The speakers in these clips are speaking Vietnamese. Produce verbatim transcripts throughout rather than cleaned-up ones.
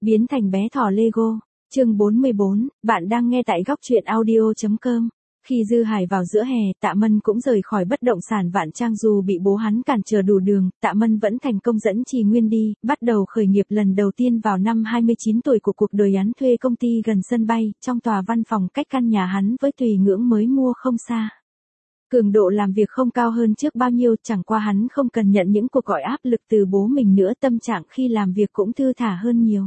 Biến thành bé thỏ Lego. Chương bốn mươi bốn, bạn đang nghe tại góc truyện audio chấm com. Khi Dư Hải vào giữa hè, Tạ Mân cũng rời khỏi bất động sản Vạn Trang dù bị bố hắn cản trở đủ đường, Tạ Mân vẫn thành công dẫn Trì Nguyên đi, bắt đầu khởi nghiệp lần đầu tiên vào năm hai mươi chín tuổi của cuộc đời hắn thuê công ty gần sân bay, trong tòa văn phòng cách căn nhà hắn với Tùy Ngưỡng mới mua không xa. Cường độ làm việc không cao hơn trước bao nhiêu, chẳng qua hắn không cần nhận những cuộc gọi áp lực từ bố mình nữa, tâm trạng khi làm việc cũng thư thả hơn nhiều.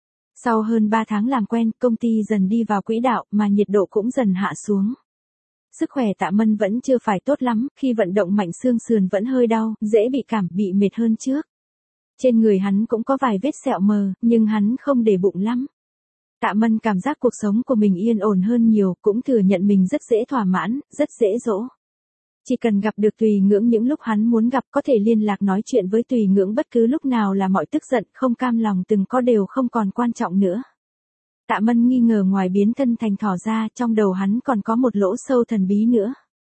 Sau hơn ba tháng làm quen, công ty dần đi vào quỹ đạo mà nhiệt độ cũng dần hạ xuống. Sức khỏe Tạ Mân vẫn chưa phải tốt lắm, khi vận động mạnh xương sườn vẫn hơi đau, dễ bị cảm, bị mệt hơn trước. Trên người hắn cũng có vài vết sẹo mờ, nhưng hắn không để bụng lắm. Tạ Mân cảm giác cuộc sống của mình yên ổn hơn nhiều, cũng thừa nhận mình rất dễ thỏa mãn, rất dễ dỗ. Chỉ cần gặp được Tùy Ngưỡng những lúc hắn muốn gặp, có thể liên lạc nói chuyện với Tùy Ngưỡng bất cứ lúc nào, là mọi tức giận, không cam lòng từng có đều không còn quan trọng nữa. Tạ Mân nghi ngờ ngoài biến thân thành thỏ ra, trong đầu hắn còn có một lỗ sâu thần bí nữa.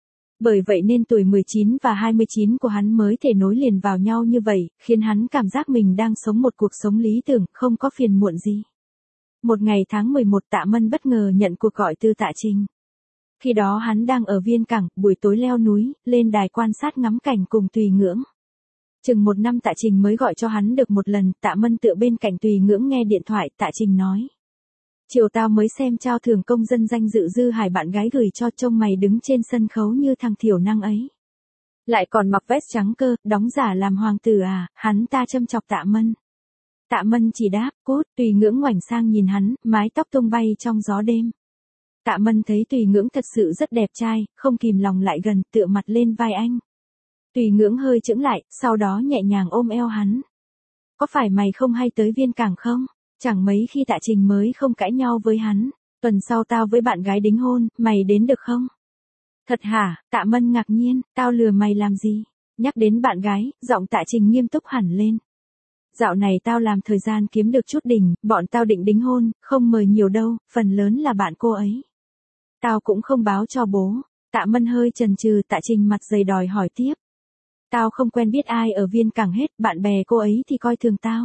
Bởi vậy nên tuổi mười chín và hai mươi chín của hắn mới thể nối liền vào nhau như vậy, khiến hắn cảm giác mình đang sống một cuộc sống lý tưởng, không có phiền muộn gì. Một ngày tháng mười một, Tạ Mân bất ngờ nhận cuộc gọi từ Tạ Trình. Khi đó hắn đang ở Viên Cảng, buổi tối leo núi, lên đài quan sát ngắm cảnh cùng Tùy Ngưỡng. Chừng một năm Tạ Trình mới gọi cho hắn được một lần, Tạ Mân tựa bên cạnh Tùy Ngưỡng nghe điện thoại, Tạ Trình nói. Chiều tao mới xem trao thưởng công dân danh dự Dư Hải bạn gái gửi cho, trông mày đứng trên sân khấu như thằng thiểu năng ấy. Lại còn mặc vest trắng cơ, đóng giả làm hoàng tử à, hắn ta châm chọc Tạ Mân. Tạ Mân chỉ đáp, cút, Tùy Ngưỡng ngoảnh sang nhìn hắn, mái tóc tung bay trong gió đêm. Tạ Mân thấy Tùy Ngưỡng thật sự rất đẹp trai, không kìm lòng lại gần, tựa mặt lên vai anh. Tùy Ngưỡng hơi chững lại, sau đó nhẹ nhàng ôm eo hắn. Có phải mày không hay tới Viên Cảng không? Chẳng mấy khi Tạ Trình mới không cãi nhau với hắn. Tuần sau tao với bạn gái đính hôn, mày đến được không? Thật hả? Tạ Mân ngạc nhiên, tao lừa mày làm gì? Nhắc đến bạn gái, giọng Tạ Trình nghiêm túc hẳn lên. Dạo này tao làm thời gian kiếm được chút đỉnh, bọn tao định đính hôn, không mời nhiều đâu, phần lớn là bạn cô ấy. Tao cũng không báo cho bố. Tạ Mân hơi chần chừ, Tạ Trình mặt dày đòi hỏi tiếp. Tao không quen biết ai ở Viên Cảng hết, bạn bè cô ấy thì coi thường tao.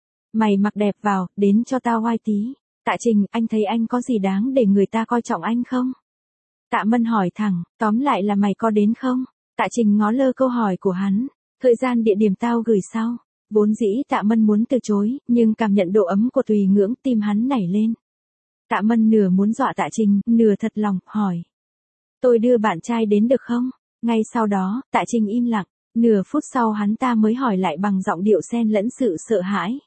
Mày mặc đẹp vào, đến cho tao oai tí. Tạ Trình, anh thấy anh có gì đáng để người ta coi trọng anh không? Tạ Mân hỏi thẳng, tóm lại là mày có đến không? Tạ Trình ngó lơ câu hỏi của hắn. Thời gian địa điểm tao gửi sau. Vốn dĩ Tạ Mân muốn từ chối, nhưng cảm nhận độ ấm của Tùy Ngưỡng, tim hắn nảy lên. Tạ Mân nửa muốn dọa Tạ Trình, nửa thật lòng, hỏi. Tôi đưa bạn trai đến được không? Ngay sau đó, Tạ Trình im lặng. Nửa phút sau hắn ta mới hỏi lại bằng giọng điệu xen lẫn sự sợ hãi.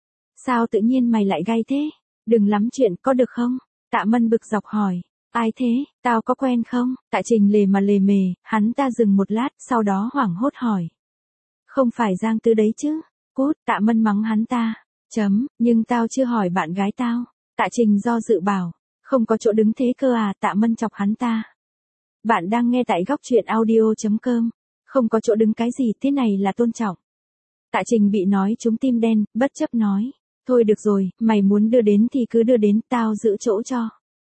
Sao tự nhiên mày lại gay thế? Đừng lắm chuyện, có được không? Tạ Mân bực dọc hỏi. Ai thế? Tao có quen không? Tạ Trình lề mà lề mề, hắn ta dừng một lát, sau đó hoảng hốt hỏi. Không phải Giang Tư đấy chứ? Cút, Tạ Mân mắng hắn ta. Chấm, nhưng tao chưa hỏi bạn gái tao. Tạ Trình do dự bảo. Không có chỗ đứng thế cơ à? Tạ Mân chọc hắn ta. Bạn đang nghe tại góc truyện audio chấm com. Không có chỗ đứng cái gì, thế này là tôn trọng. Tạ Trình bị nói trúng tim đen, bất chấp nói. Thôi được rồi, mày muốn đưa đến thì cứ đưa đến, tao giữ chỗ cho.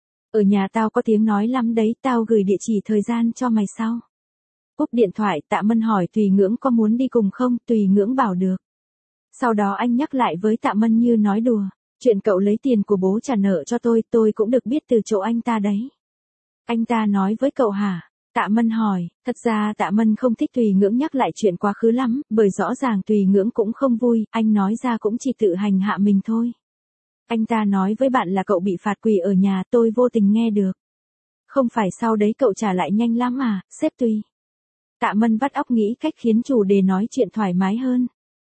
Ở nhà tao có tiếng nói lắm đấy, tao gửi địa chỉ thời gian cho mày sau. Cúp điện thoại, Tạ Mân hỏi Tùy Ngưỡng có muốn đi cùng không, Tùy Ngưỡng bảo được. Sau đó anh nhắc lại với Tạ Mân như nói đùa. Chuyện cậu lấy tiền của bố trả nợ cho tôi, tôi cũng được biết từ chỗ anh ta đấy. Anh ta nói với cậu hả? Tạ Mân hỏi, thật ra Tạ Mân không thích Tùy Ngưỡng nhắc lại chuyện quá khứ lắm, bởi rõ ràng Tùy Ngưỡng cũng không vui, anh nói ra cũng chỉ tự hành hạ mình thôi. Anh ta nói với bạn là cậu bị phạt quỳ ở nhà, tôi vô tình nghe được. Không phải sau đấy cậu trả lại nhanh lắm à, sếp Tùy. Tạ Mân vắt óc nghĩ cách khiến chủ đề nói chuyện thoải mái hơn.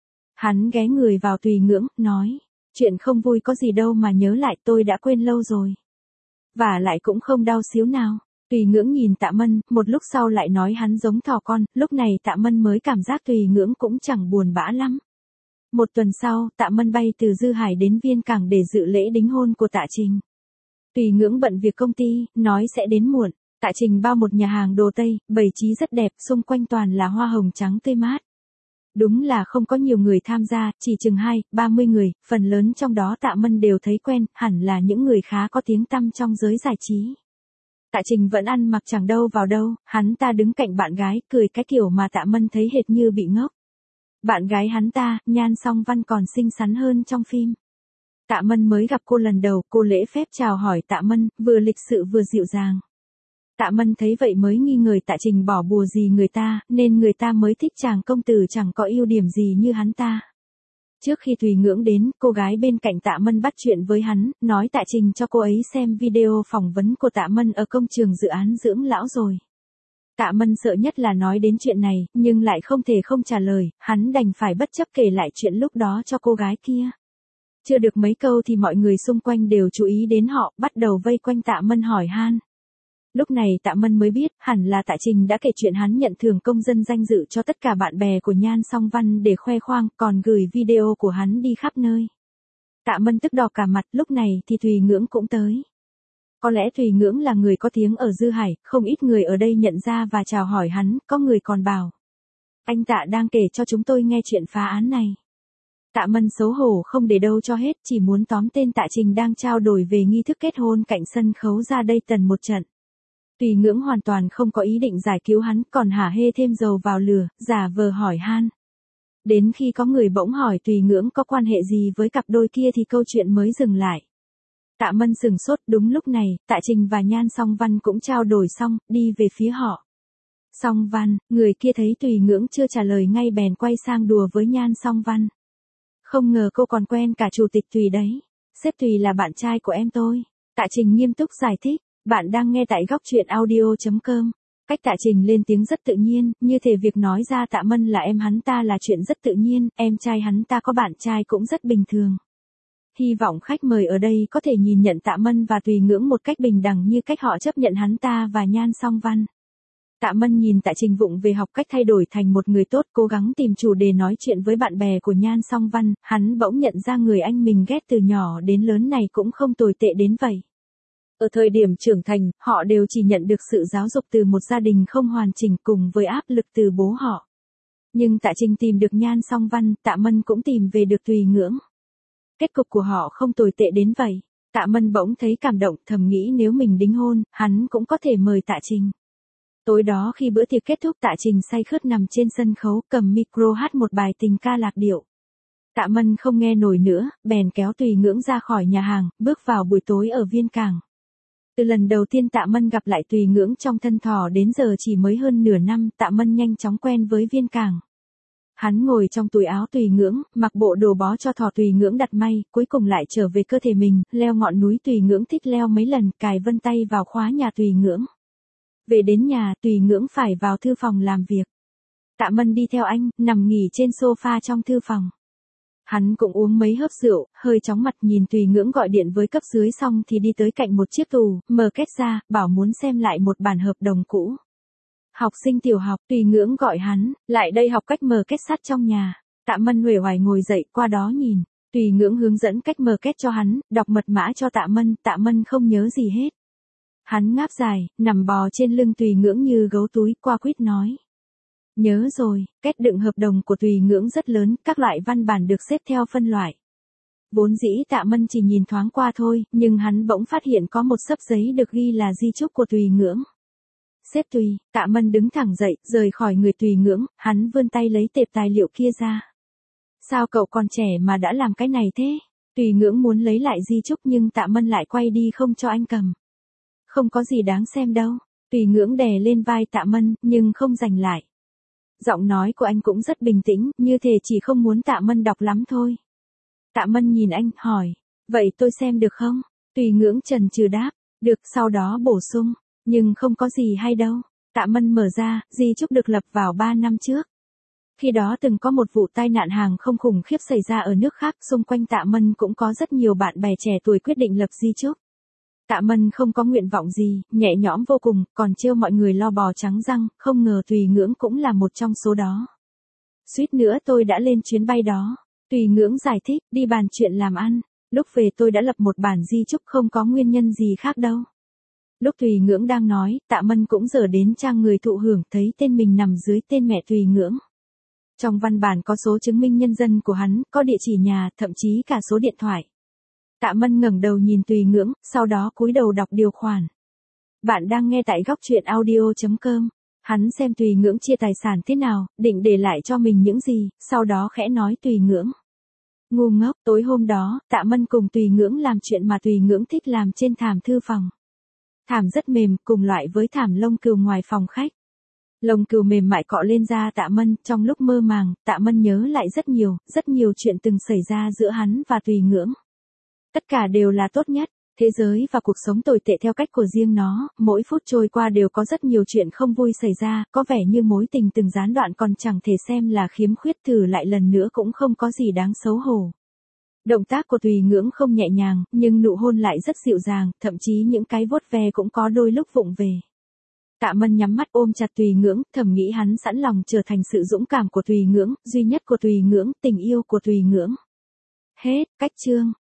Hắn ghé người vào Tùy Ngưỡng, nói, chuyện không vui có gì đâu mà nhớ lại, tôi đã quên lâu rồi. Và lại cũng không đau xíu nào. Tùy Ngưỡng nhìn Tạ Mân, một lúc sau lại nói hắn giống thỏ con, lúc này Tạ Mân mới cảm giác Tùy Ngưỡng cũng chẳng buồn bã lắm. Một tuần sau, Tạ Mân bay từ Dư Hải đến Viên Cảng để dự lễ đính hôn của Tạ Trình. Tùy Ngưỡng bận việc công ty, nói sẽ đến muộn. Tạ Trình bao một nhà hàng đồ Tây, bày trí rất đẹp, xung quanh toàn là hoa hồng trắng tươi mát. Đúng là không có nhiều người tham gia, chỉ chừng hai, ba mươi người, phần lớn trong đó Tạ Mân đều thấy quen, hẳn là những người khá có tiếng tăm trong giới giải trí. Tạ Trình vẫn ăn mặc chẳng đâu vào đâu, hắn ta đứng cạnh bạn gái, cười cái kiểu mà Tạ Mân thấy hệt như bị ngốc. Bạn gái hắn ta, Nhan Song Văn còn xinh xắn hơn trong phim. Tạ Mân mới gặp cô lần đầu, cô lễ phép chào hỏi Tạ Mân, vừa lịch sự vừa dịu dàng. Tạ Mân thấy vậy mới nghi ngờ Tạ Trình bỏ bùa gì người ta, nên người ta mới thích chàng công tử chẳng có ưu điểm gì như hắn ta. Trước khi Tùy Ngưỡng đến, cô gái bên cạnh Tạ Mân bắt chuyện với hắn, nói Tạ Trình cho cô ấy xem video phỏng vấn của Tạ Mân ở công trường dự án dưỡng lão rồi. Tạ Mân sợ nhất là nói đến chuyện này, nhưng lại không thể không trả lời, hắn đành phải bất chấp kể lại chuyện lúc đó cho cô gái kia. Chưa được mấy câu thì mọi người xung quanh đều chú ý đến họ, bắt đầu vây quanh Tạ Mân hỏi han. Lúc này Tạ Mân mới biết, hẳn là Tạ Trình đã kể chuyện hắn nhận thưởng công dân danh dự cho tất cả bạn bè của Nhan Song Văn để khoe khoang, còn gửi video của hắn đi khắp nơi. Tạ Mân tức đỏ cả mặt, lúc này thì Tùy Ngưỡng cũng tới. Có lẽ Tùy Ngưỡng là người có tiếng ở Dư Hải, không ít người ở đây nhận ra và chào hỏi hắn, có người còn bảo. Anh Tạ đang kể cho chúng tôi nghe chuyện phá án này. Tạ Mân xấu hổ không để đâu cho hết, chỉ muốn tóm tên Tạ Trình đang trao đổi về nghi thức kết hôn cạnh sân khấu ra đây tần một trận. Tùy Ngưỡng hoàn toàn không có ý định giải cứu hắn, còn hả hê thêm dầu vào lửa, giả vờ hỏi han. Đến khi có người bỗng hỏi Tùy Ngưỡng có quan hệ gì với cặp đôi kia thì câu chuyện mới dừng lại. Tạ Mân sừng sốt, đúng lúc này, Tạ Trình và Nhan Song Văn cũng trao đổi xong, đi về phía họ. Song Văn, người kia thấy Tùy Ngưỡng chưa trả lời ngay bèn quay sang đùa với Nhan Song Văn. Không ngờ cô còn quen cả chủ tịch Tùy đấy. Sếp Tùy là bạn trai của em tôi. Tạ Trình nghiêm túc giải thích. Bạn đang nghe tại góc truyện audio chấm com. Cách Tạ Trình lên tiếng rất tự nhiên, như thể việc nói ra Tạ Mân là em hắn ta là chuyện rất tự nhiên, em trai hắn ta có bạn trai cũng rất bình thường. Hy vọng khách mời ở đây có thể nhìn nhận Tạ Mân và Tùy Ngưỡng một cách bình đẳng như cách họ chấp nhận hắn ta và Nhan Song Văn. Tạ Mân nhìn Tạ Trình vụng về học cách thay đổi thành một người tốt, cố gắng tìm chủ đề nói chuyện với bạn bè của Nhan Song Văn, hắn bỗng nhận ra người anh mình ghét từ nhỏ đến lớn này cũng không tồi tệ đến vậy. Ở thời điểm trưởng thành, họ đều chỉ nhận được sự giáo dục từ một gia đình không hoàn chỉnh cùng với áp lực từ bố họ. Nhưng Tạ Trình tìm được Nhan Song Văn, Tạ Mân cũng tìm về được Tùy Ngưỡng. Kết cục của họ không tồi tệ đến vậy. Tạ Mân bỗng thấy cảm động, thầm nghĩ nếu mình đính hôn, hắn cũng có thể mời Tạ Trình. Tối đó khi bữa tiệc kết thúc, Tạ Trình say khướt nằm trên sân khấu, cầm micro hát một bài tình ca lạc điệu. Tạ Mân không nghe nổi nữa, bèn kéo Tùy Ngưỡng ra khỏi nhà hàng, bước vào buổi tối ở Viên Cảng. Từ lần đầu tiên Tạ Mân gặp lại Tùy Ngưỡng trong thân thỏ đến giờ chỉ mới hơn nửa năm, Tạ Mân nhanh chóng quen với Viên Cảng. Hắn ngồi trong túi áo Tùy Ngưỡng, mặc bộ đồ bó cho thỏ Tùy Ngưỡng đặt may, cuối cùng lại trở về cơ thể mình, leo ngọn núi Tùy Ngưỡng thích leo mấy lần, cài vân tay vào khóa nhà Tùy Ngưỡng. Về đến nhà, Tùy Ngưỡng phải vào thư phòng làm việc. Tạ Mân đi theo anh, nằm nghỉ trên sofa trong thư phòng. Hắn cũng uống mấy hớp rượu, hơi chóng mặt nhìn Tùy Ngưỡng gọi điện với cấp dưới xong thì đi tới cạnh một chiếc tủ, mở két ra, bảo muốn xem lại một bản hợp đồng cũ. Học sinh tiểu học, Tùy Ngưỡng gọi hắn, lại đây học cách mở két sắt trong nhà. Tạ Mân uể oải ngồi dậy, qua đó nhìn. Tùy Ngưỡng hướng dẫn cách mở két cho hắn, đọc mật mã cho Tạ Mân, Tạ Mân không nhớ gì hết. Hắn ngáp dài, nằm bò trên lưng Tùy Ngưỡng như gấu túi, qua quýt nói. Nhớ rồi, két đựng hợp đồng của Tùy Ngưỡng rất lớn, các loại văn bản được xếp theo phân loại. Vốn dĩ Tạ Mân chỉ nhìn thoáng qua thôi, nhưng hắn bỗng phát hiện có một xấp giấy được ghi là di chúc của Tùy Ngưỡng. Sếp Tùy, Tạ Mân đứng thẳng dậy, rời khỏi người Tùy Ngưỡng, hắn vươn tay lấy tệp tài liệu kia ra. Sao cậu còn trẻ mà đã làm cái này thế? Tùy Ngưỡng muốn lấy lại di chúc nhưng Tạ Mân lại quay đi không cho anh cầm. Không có gì đáng xem đâu. Tùy Ngưỡng đè lên vai Tạ Mân, nhưng không giành lại. Giọng nói của anh cũng rất bình tĩnh, như thể chỉ không muốn Tạ Mân đọc lắm thôi. Tạ Mân nhìn anh, hỏi, vậy tôi xem được không? Tùy Ngưỡng chần chừ đáp, được, sau đó bổ sung, nhưng không có gì hay đâu. Tạ Mân mở ra, di chúc được lập vào ba năm trước. Khi đó từng có một vụ tai nạn hàng không khủng khiếp xảy ra ở nước khác, xung quanh Tạ Mân cũng có rất nhiều bạn bè trẻ tuổi quyết định lập di chúc. Tạ Mân không có nguyện vọng gì, nhẹ nhõm vô cùng, còn trêu mọi người lo bò trắng răng, không ngờ Tùy Ngưỡng cũng là một trong số đó. Suýt nữa tôi đã lên chuyến bay đó. Tùy Ngưỡng giải thích, đi bàn chuyện làm ăn. Lúc về tôi đã lập một bản di chúc, không có nguyên nhân gì khác đâu. Lúc Tùy Ngưỡng đang nói, Tạ Mân cũng dở đến trang người thụ hưởng, thấy tên mình nằm dưới tên mẹ Tùy Ngưỡng. Trong văn bản có số chứng minh nhân dân của hắn, có địa chỉ nhà, thậm chí cả số điện thoại. Tạ Mân ngẩng đầu nhìn Tùy Ngưỡng, sau đó cúi đầu đọc điều khoản. Bạn đang nghe tại góc truyện audio chấm com. Hắn xem Tùy Ngưỡng chia tài sản thế nào, định để lại cho mình những gì, sau đó khẽ nói Tùy Ngưỡng. Ngu ngốc, tối hôm đó, Tạ Mân cùng Tùy Ngưỡng làm chuyện mà Tùy Ngưỡng thích làm trên thảm thư phòng. Thảm rất mềm, cùng loại với thảm lông cừu ngoài phòng khách. Lông cừu mềm mại cọ lên da Tạ Mân, trong lúc mơ màng, Tạ Mân nhớ lại rất nhiều, rất nhiều chuyện từng xảy ra giữa hắn và Tùy Ngưỡng. Tất cả đều là tốt nhất, thế giới và cuộc sống tồi tệ theo cách của riêng nó, mỗi phút trôi qua đều có rất nhiều chuyện không vui xảy ra, có vẻ như mối tình từng gián đoạn còn chẳng thể xem là khiếm khuyết, thử lại lần nữa cũng không có gì đáng xấu hổ. Động tác của Tùy Ngưỡng không nhẹ nhàng, nhưng nụ hôn lại rất dịu dàng, thậm chí những cái vuốt ve cũng có đôi lúc vụng về. Tạ Mân nhắm mắt ôm chặt Tùy Ngưỡng, thầm nghĩ hắn sẵn lòng trở thành sự dũng cảm của Tùy Ngưỡng, duy nhất của Tùy Ngưỡng, tình yêu của Tùy Ngưỡng. Hết, cách chương.